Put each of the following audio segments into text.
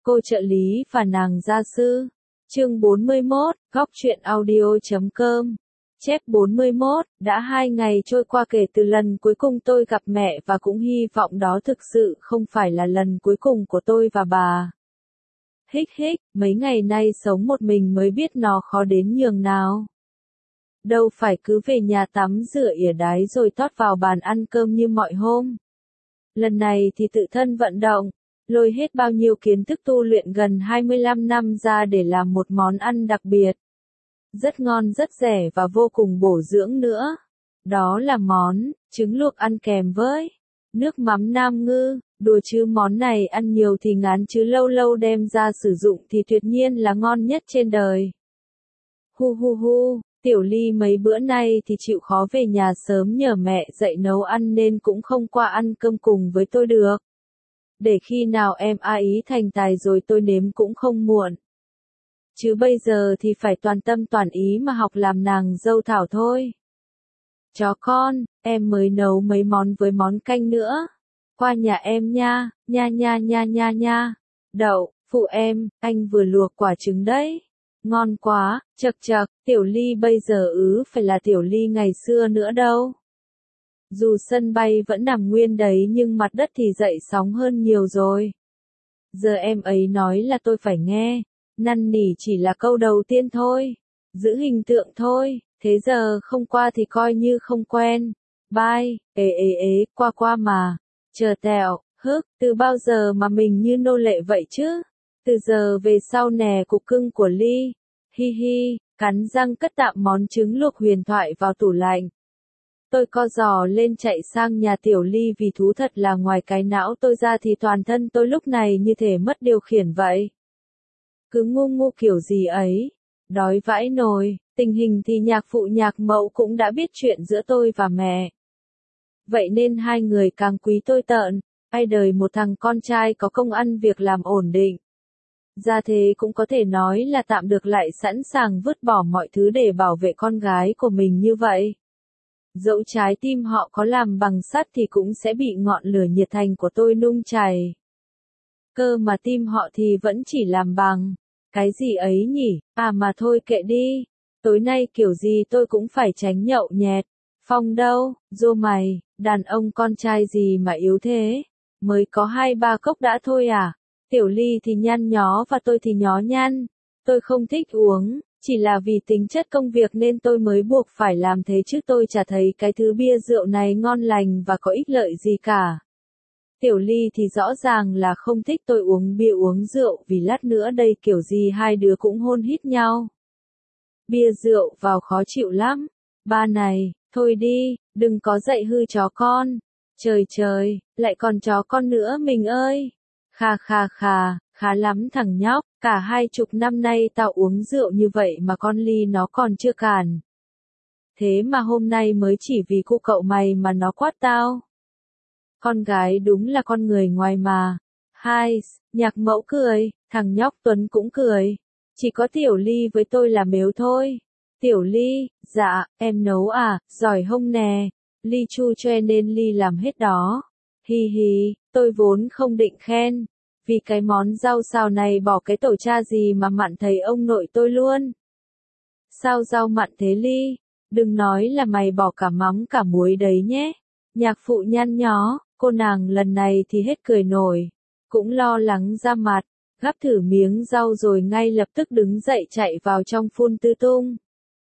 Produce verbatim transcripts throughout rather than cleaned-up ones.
Cô trợ lý và nàng gia sư. Chương bốn mươi mốt, góc truyện audio chấm com. Chép bốn mươi mốt, đã hai ngày trôi qua kể từ lần cuối cùng tôi gặp mẹ và cũng hy vọng đó thực sự không phải là lần cuối cùng của tôi và bà. Hích hích, mấy ngày nay sống một mình mới biết nó khó đến nhường nào. Đâu phải cứ về nhà tắm rửa ỉa đái rồi tót vào bàn ăn cơm như mọi hôm. Lần này thì tự thân vận động, lôi hết bao nhiêu kiến thức tu luyện gần hai mươi lăm năm ra để làm một món ăn đặc biệt. Rất ngon rất rẻ và vô cùng bổ dưỡng nữa. Đó là món trứng luộc ăn kèm với nước mắm Nam Ngư. Đùa chứ món này ăn nhiều thì ngán chứ lâu lâu đem ra sử dụng thì tuyệt nhiên là ngon nhất trên đời. Hu hu hu, Tiểu Ly mấy bữa nay thì chịu khó về nhà sớm nhờ mẹ dậy nấu ăn nên cũng không qua ăn cơm cùng với tôi được. Để khi nào em a ý thành tài rồi tôi nếm cũng không muộn. Chứ bây giờ thì phải toàn tâm toàn ý mà học làm nàng dâu Thảo thôi. Chó con, em mới nấu mấy món với món canh nữa. Qua nhà em nha, nha nha nha nha nha. Đậu, phụ em, anh vừa luộc quả trứng đấy. Ngon quá, chật chật, Tiểu Ly bây giờ ứ phải là Tiểu Ly ngày xưa nữa đâu. Dù sân bay vẫn nằm nguyên đấy nhưng mặt đất thì dậy sóng hơn nhiều rồi. Giờ em ấy nói là tôi phải nghe. Năn nỉ chỉ là câu đầu tiên thôi. Giữ hình tượng thôi, thế giờ không qua thì coi như không quen. Bye, ế ế ế, qua qua mà. Chờ tẹo, hức, từ bao giờ mà mình như nô lệ vậy chứ? Từ giờ về sau nè cục cưng của Ly. Hi hi, cắn răng cất tạm món trứng luộc huyền thoại vào tủ lạnh. Tôi co giò lên chạy sang nhà Tiểu Ly vì thú thật là ngoài cái não tôi ra thì toàn thân tôi lúc này như thể mất điều khiển vậy. Cứ ngu ngu kiểu gì ấy. Đói vãi nồi, tình hình thì nhạc phụ nhạc mẫu cũng đã biết chuyện giữa tôi và mẹ. Vậy nên hai người càng quý tôi tợn, ai đời một thằng con trai có công ăn việc làm ổn định. Ra thế cũng có thể nói là tạm được lại sẵn sàng vứt bỏ mọi thứ để bảo vệ con gái của mình như vậy. Dẫu trái tim họ có làm bằng sắt thì cũng sẽ bị ngọn lửa nhiệt thành của tôi nung chảy. Cơ mà tim họ thì vẫn chỉ làm bằng cái gì ấy nhỉ, à mà thôi kệ đi. Tối nay kiểu gì tôi cũng phải tránh nhậu nhẹt. Phong đâu, dô mày, đàn ông con trai gì mà yếu thế, mới có hai ba cốc đã thôi à. Tiểu Ly thì nhăn nhó và tôi thì nhó nhăn. Tôi không thích uống, chỉ là vì tính chất công việc nên tôi mới buộc phải làm thế chứ tôi chả thấy cái thứ bia rượu này ngon lành và có ích lợi gì cả. Tiểu Ly thì rõ ràng là không thích tôi uống bia uống rượu vì lát nữa đây kiểu gì hai đứa cũng hôn hít nhau. Bia rượu vào khó chịu lắm. Ba này, thôi đi, đừng có dạy hư chó con. Trời trời, lại còn chó con nữa mình ơi. Khà khà khà, khá lắm thằng nhóc, cả hai chục năm nay tao uống rượu như vậy mà con Ly nó còn chưa cản. Thế mà hôm nay mới chỉ vì cô cậu mày mà nó quát tao. Con gái đúng là con người ngoài mà. Hai, nhạc mẫu cười, thằng nhóc Tuấn cũng cười. Chỉ có Tiểu Ly với tôi là mếu thôi. Tiểu Ly, dạ, em nấu à, giỏi hông nè. Ly chu cho nên Ly làm hết đó. Hi hi, tôi vốn không định khen. Vì cái món rau xào này bỏ cái tổ cha gì mà mặn thấy ông nội tôi luôn. Sao rau mặn thế Ly? Đừng nói là mày bỏ cả mắm cả muối đấy nhé. Nhạc phụ nhăn nhó, cô nàng lần này thì hết cười nổi. Cũng lo lắng ra mặt, gắp thử miếng rau rồi ngay lập tức đứng dậy chạy vào trong phun tư tung.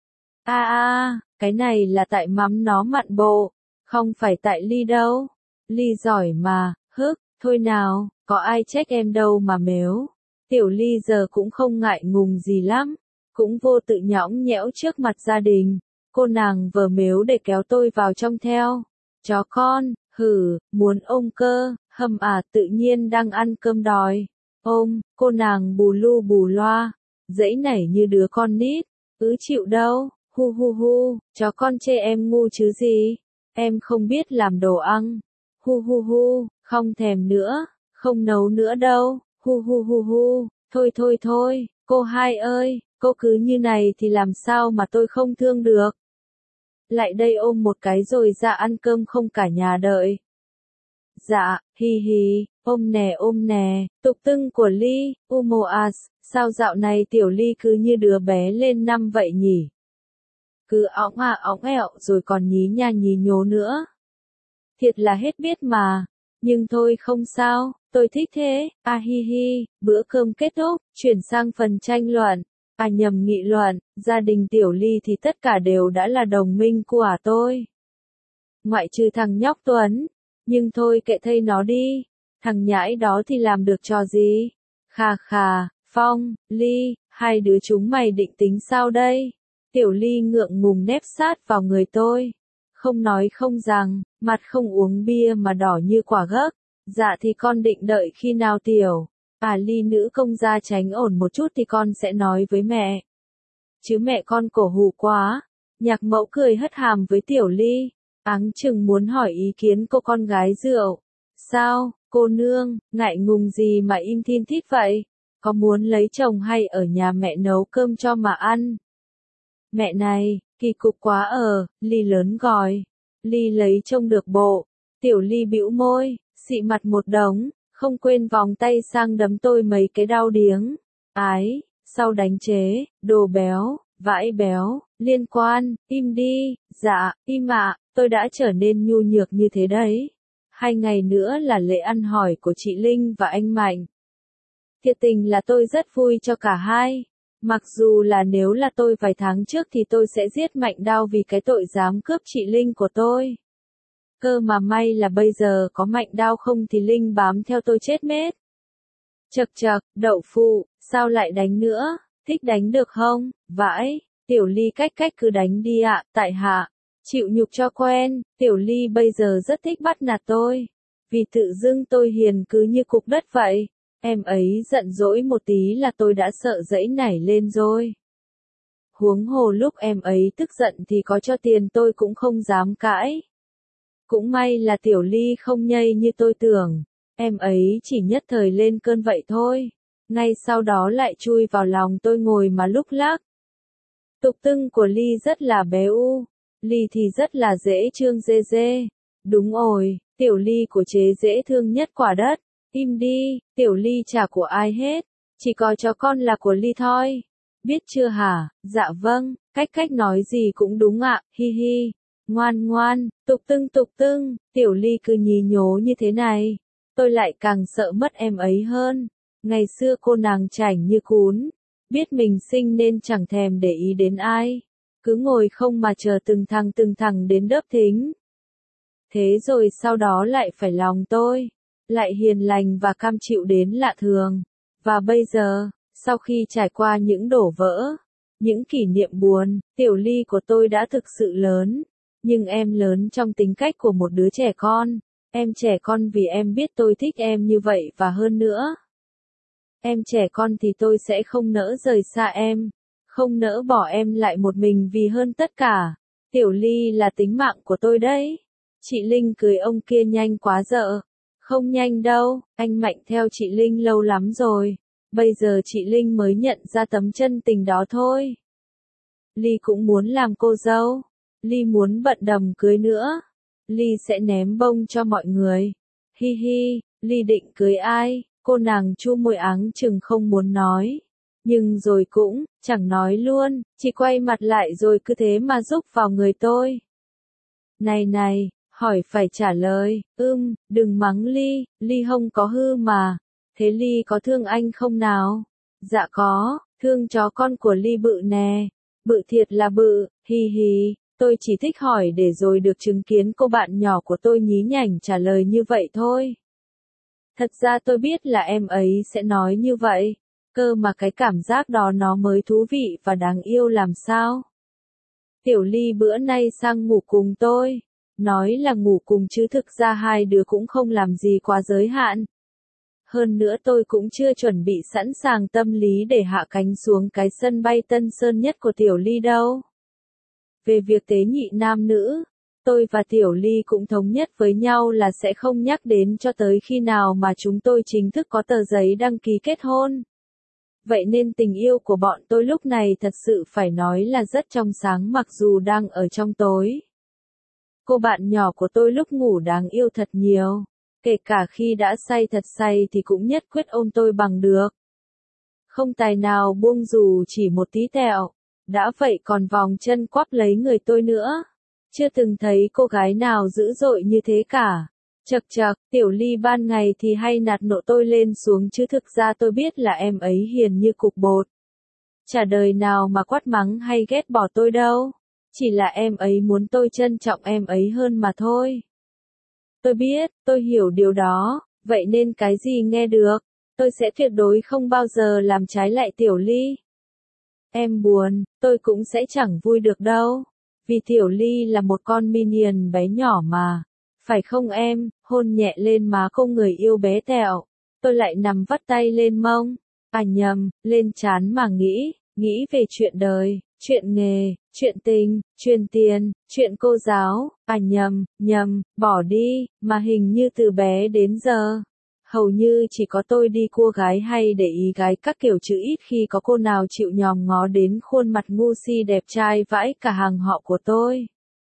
A a, cái này là tại mắm nó mặn bộ, không phải tại Ly đâu. Ly giỏi mà, hức, thôi nào, có ai trách em đâu mà mếu. Tiểu Ly giờ cũng không ngại ngùng gì lắm, cũng vô tự nhõng nhẽo trước mặt gia đình. Cô nàng vờ mếu để kéo tôi vào trong theo. Chó con, hử, muốn ôm cơ, hầm à tự nhiên đang ăn cơm đòi. Ôm, cô nàng bù lu bù loa, dãy nảy như đứa con nít, ứ chịu đâu, hu hu hu, chó con chê em ngu chứ gì, em không biết làm đồ ăn, hu hu hu, không thèm nữa, không nấu nữa đâu, hu hu hu hu, thôi thôi thôi, cô hai ơi, cô cứ như này thì làm sao mà tôi không thương được. Lại đây ôm một cái rồi ra ăn cơm không cả nhà đợi. Dạ, hi hi, Ôm nè ôm nè, tục tưng của Ly, Umoas, sao dạo này tiểu Ly cứ như đứa bé lên năm vậy nhỉ? Cứ óng à óng ẹo rồi còn nhí nha nhí nhố nữa. Thiệt là hết biết mà, nhưng thôi không sao, tôi thích thế, à hi hi, bữa cơm kết thúc, chuyển sang phần tranh luận, à nhầm nghị luận, gia đình tiểu Ly thì tất cả đều đã là đồng minh của à tôi. Ngoại trừ thằng nhóc Tuấn, nhưng thôi kệ thây nó đi, thằng nhãi đó thì làm được trò gì? Khà khà, Phong, Ly, hai đứa chúng mày định tính sao đây? Tiểu Ly ngượng ngùng nép sát vào người tôi. Không nói không rằng, mặt không uống bia mà đỏ như quả gấc. Dạ thì con định đợi khi nào tiểu? À Ly nữ công gia tránh ổn một chút thì con sẽ nói với mẹ. Chứ mẹ con cổ hủ quá. Nhạc mẫu cười hất hàm với tiểu Ly. Áng chừng muốn hỏi ý kiến cô con gái rượu. Sao, cô nương, ngại ngùng gì mà im thin thít vậy? Có muốn lấy chồng hay ở nhà mẹ nấu cơm cho mà ăn? Mẹ này, kỳ cục quá ở, Ly lớn gọi. Ly lấy trông được bộ. Tiểu Ly bĩu môi, xị mặt một đống, không quên vòng tay sang đấm tôi mấy cái đau điếng. Ái, sau đánh chế, đồ béo, vãi béo, liên quan, im đi, dạ, im ạ, tôi đã trở nên nhu nhược như thế đấy. Hai ngày nữa là lễ ăn hỏi của chị Linh và anh Mạnh. Thiệt tình là tôi rất vui cho cả hai. Mặc dù là nếu là tôi vài tháng trước thì tôi sẽ giết Mạnh Đao vì cái tội dám cướp chị Linh của tôi. Cơ mà may là bây giờ có Mạnh Đao không thì Linh bám theo tôi chết mết. Chậc chậc, đậu phụ, sao lại đánh nữa, thích đánh được không, vãi, tiểu Ly cách cách cứ đánh đi ạ, tại hạ. Chịu nhục cho quen, tiểu Ly bây giờ rất thích bắt nạt tôi. Vì tự dưng tôi hiền cứ như cục đất vậy. Em ấy giận dỗi một tí là tôi đã sợ dẫy nảy lên rồi. Huống hồ lúc em ấy tức giận thì có cho tiền tôi cũng không dám cãi. Cũng may là tiểu Ly không nhây như tôi tưởng. Em ấy chỉ nhất thời lên cơn vậy thôi. Ngay sau đó lại chui vào lòng tôi ngồi mà lúc lắc. Tục tưng của Ly rất là bé u. Ly thì rất là dễ trương dê dê. Đúng rồi, tiểu Ly của chế dễ thương nhất quả đất. Im đi, tiểu Ly chả của ai hết. Chỉ có chó con là của Ly thôi. Biết chưa hả? Dạ vâng, cách cách nói gì cũng đúng ạ, hi hi. Ngoan ngoan, tục tưng tục tưng, tiểu Ly cứ nhí nhố như thế này. Tôi lại càng sợ mất em ấy hơn. Ngày xưa cô nàng chảnh như cún. Biết mình sinh nên chẳng thèm để ý đến ai. Cứ ngồi không mà chờ từng thằng từng thằng đến đớp thính. Thế rồi sau đó lại phải lòng tôi. Lại hiền lành và cam chịu đến lạ thường. Và bây giờ, sau khi trải qua những đổ vỡ, những kỷ niệm buồn, tiểu Ly của tôi đã thực sự lớn. Nhưng em lớn trong tính cách của một đứa trẻ con. Em trẻ con vì em biết tôi thích em như vậy và hơn nữa. Em trẻ con thì tôi sẽ không nỡ rời xa em. Không nỡ bỏ em lại một mình vì hơn tất cả. Tiểu Ly là tính mạng của tôi đấy. Chị Linh cười ông kia nhanh quá dợ. Không nhanh đâu, anh Mạnh theo chị Linh lâu lắm rồi. Bây giờ chị Linh mới nhận ra tấm chân tình đó thôi. Ly cũng muốn làm cô dâu. Ly muốn bận đầm cưới nữa. Ly sẽ ném bông cho mọi người. Hi hi, Ly định cưới ai? Cô nàng chu môi áng chừng không muốn nói. Nhưng rồi cũng, chẳng nói luôn, chỉ quay mặt lại rồi cứ thế mà rúc vào người tôi. Này này, hỏi phải trả lời, ưm, đừng mắng Ly, Ly không có hư mà. Thế Ly có thương anh không nào? Dạ có, thương chó con của Ly bự nè. Bự thiệt là bự, hi hi, tôi chỉ thích hỏi để rồi được chứng kiến cô bạn nhỏ của tôi nhí nhảnh trả lời như vậy thôi. Thật ra tôi biết là em ấy sẽ nói như vậy, cơ mà cái cảm giác đó nó mới thú vị và đáng yêu làm sao. Tiểu Ly bữa nay sang ngủ cùng tôi, nói là ngủ cùng chứ thực ra hai đứa cũng không làm gì quá giới hạn. Hơn nữa tôi cũng chưa chuẩn bị sẵn sàng tâm lý để hạ cánh xuống cái sân bay Tân Sơn Nhất của Tiểu Ly đâu. Về việc tế nhị nam nữ, tôi và Tiểu Ly cũng thống nhất với nhau là sẽ không nhắc đến cho tới khi nào mà chúng tôi chính thức có tờ giấy đăng ký kết hôn. Vậy nên tình yêu của bọn tôi lúc này thật sự phải nói là rất trong sáng mặc dù đang ở trong tối. Cô bạn nhỏ của tôi lúc ngủ đáng yêu thật nhiều. Kể cả khi đã say thật say thì cũng nhất quyết ôm tôi bằng được. Không tài nào buông dù chỉ một tí tẹo. Đã vậy còn vòng chân quắp lấy người tôi nữa. Chưa từng thấy cô gái nào dữ dội như thế cả. Chậc chậc, Tiểu Ly ban ngày thì hay nạt nộ tôi lên xuống chứ thực ra tôi biết là em ấy hiền như cục bột. Chả đời nào mà quát mắng hay ghét bỏ tôi đâu. Chỉ là em ấy muốn tôi trân trọng em ấy hơn mà thôi. Tôi biết, tôi hiểu điều đó, vậy nên cái gì nghe được, tôi sẽ tuyệt đối không bao giờ làm trái lại Tiểu Ly. Em buồn, tôi cũng sẽ chẳng vui được đâu. Vì Tiểu Ly là một con minion bé nhỏ mà. Phải không em, hôn nhẹ lên má cô người yêu bé tẹo. Tôi lại nằm vắt tay lên mông. À nhầm, lên trán mà nghĩ, nghĩ về chuyện đời, chuyện nghề, chuyện tình, chuyện tiền, chuyện cô giáo. À nhầm, nhầm, bỏ đi, mà hình như từ bé đến giờ. Hầu như chỉ có tôi đi cua gái hay để ý gái các kiểu chứ ít khi có cô nào chịu nhòm ngó đến khuôn mặt ngu si đẹp trai vãi cả hàng họ của tôi.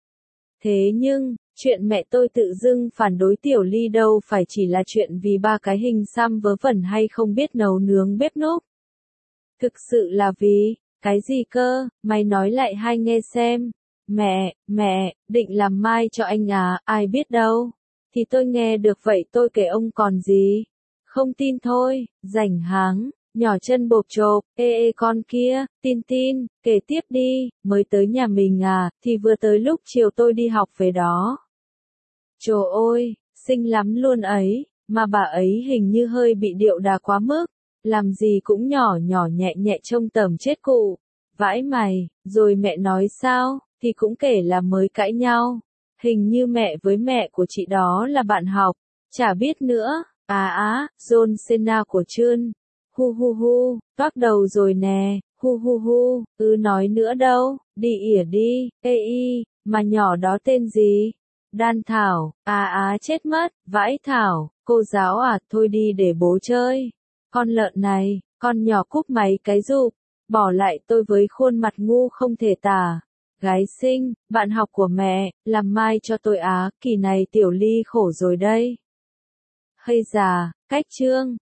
Thế nhưng, chuyện mẹ tôi tự dưng phản đối Tiểu Ly đâu phải chỉ là chuyện vì ba cái hình xăm vớ vẩn hay không biết nấu nướng bếp núc. Thực sự là vì, cái gì cơ, mày nói lại hay nghe xem. Mẹ, mẹ, định làm mai cho anh à, ai biết đâu. Thì tôi nghe được vậy tôi kể ông còn gì. Không tin thôi, rảnh háng, nhỏ chân bộp chộp, ê ê con kia, tin tin, kể tiếp đi, mới tới nhà mình à, thì vừa tới lúc chiều tôi đi học về đó. Trời ơi, xinh lắm luôn ấy, mà bà ấy hình như hơi bị điệu đà quá mức, làm gì cũng nhỏ nhỏ nhẹ nhẹ trông tởm chết cụ. Vãi mày, rồi mẹ nói sao, thì cũng kể là mới cãi nhau. Hình như mẹ với mẹ của chị đó là bạn học, chả biết nữa. À á, John Cena của Trơn. Hu hu hu, toác đầu rồi nè, hu hu hu, ư nói nữa đâu, đi ỉa đi, ê y, mà nhỏ đó tên gì? Đan Thảo, à á chết mất, vãi Thảo, cô giáo à, thôi đi để bố chơi. Con lợn này, con nhỏ cúp máy cái rụp, bỏ lại tôi với khuôn mặt ngu không thể tả. Gái xinh, bạn học của mẹ, làm mai cho tôi á, kỳ này Tiểu Ly khổ rồi đây. Hay già, cách chương.